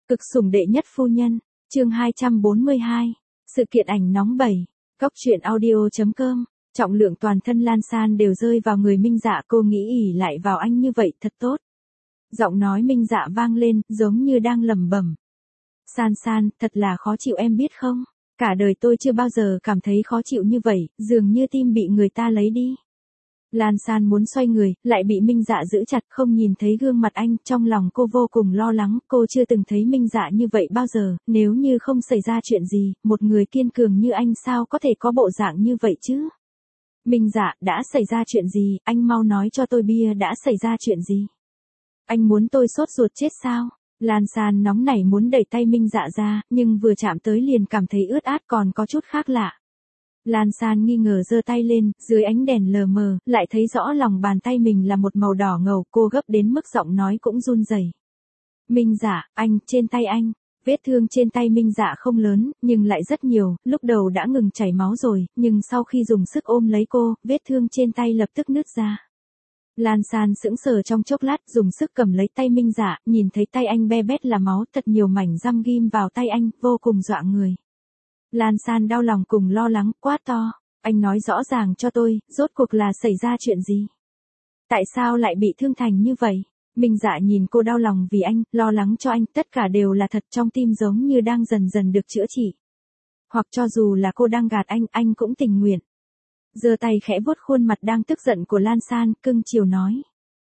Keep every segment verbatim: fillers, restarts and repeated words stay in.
Cực sủng đệ nhất phu nhân, chương hai trăm bốn mươi hai. Sự kiện ảnh nóng bảy. Góc truyện audio.com. Trọng lượng toàn thân Lan San đều rơi vào người Minh Dạ, cô nghĩ ỉ lại vào anh như vậy thật tốt. Giọng nói Minh Dạ vang lên, giống như đang lẩm bẩm. San San, thật là khó chịu em biết không? Cả đời tôi chưa bao giờ cảm thấy khó chịu như vậy, dường như tim bị người ta lấy đi. Lan San muốn xoay người, lại bị Minh Dạ giữ chặt, không nhìn thấy gương mặt anh, trong lòng cô vô cùng lo lắng, cô chưa từng thấy Minh Dạ như vậy bao giờ, nếu như không xảy ra chuyện gì, một người kiên cường như anh sao có thể có bộ dạng như vậy chứ? Minh Dạ, đã xảy ra chuyện gì, anh mau nói cho tôi bia đã xảy ra chuyện gì? Anh muốn tôi sốt ruột chết sao? Lan San nóng nảy muốn đẩy tay Minh Dạ ra, nhưng vừa chạm tới liền cảm thấy ướt át còn có chút khác lạ. Lan San nghi ngờ giơ tay lên, dưới ánh đèn lờ mờ, lại thấy rõ lòng bàn tay mình là một màu đỏ ngầu, cô gấp đến mức giọng nói cũng run rẩy. Minh Dạ, anh, trên tay anh. Vết thương trên tay Minh Dạ không lớn, nhưng lại rất nhiều, lúc đầu đã ngừng chảy máu rồi, nhưng sau khi dùng sức ôm lấy cô, vết thương trên tay lập tức nứt ra. Lan San sững sờ trong chốc lát, dùng sức cầm lấy tay Minh Dạ, nhìn thấy tay anh be bét là máu, thật nhiều mảnh găm ghim vào tay anh, vô cùng dọa người. Lan San đau lòng cùng lo lắng, quát to, anh nói rõ ràng cho tôi, rốt cuộc là xảy ra chuyện gì? Tại sao lại bị thương thành như vậy? Minh Dạ nhìn cô đau lòng vì anh, lo lắng cho anh, tất cả đều là thật, trong tim giống như đang dần dần được chữa trị. Hoặc cho dù là cô đang gạt anh, anh cũng tình nguyện. Giơ tay khẽ vuốt khuôn mặt đang tức giận của Lan San, cưng chiều nói.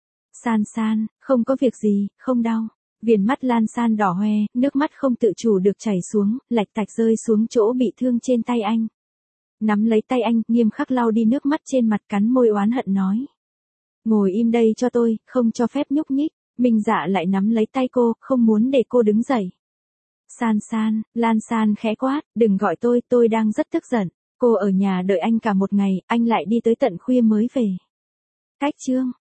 San San, không có việc gì, không đau. Viền mắt Lan San đỏ hoe, nước mắt không tự chủ được chảy xuống, lạch tạch rơi xuống chỗ bị thương trên tay anh. Nắm lấy tay anh, nghiêm khắc lau đi nước mắt trên mặt, cắn môi oán hận nói. Ngồi im đây cho tôi, không cho phép nhúc nhích. Minh Dạ lại nắm lấy tay cô, không muốn để cô đứng dậy. San San, Lan San khẽ quát, đừng gọi tôi, tôi đang rất tức giận. Cô ở nhà đợi anh cả một ngày, anh lại đi tới tận khuya mới về. Cách chương.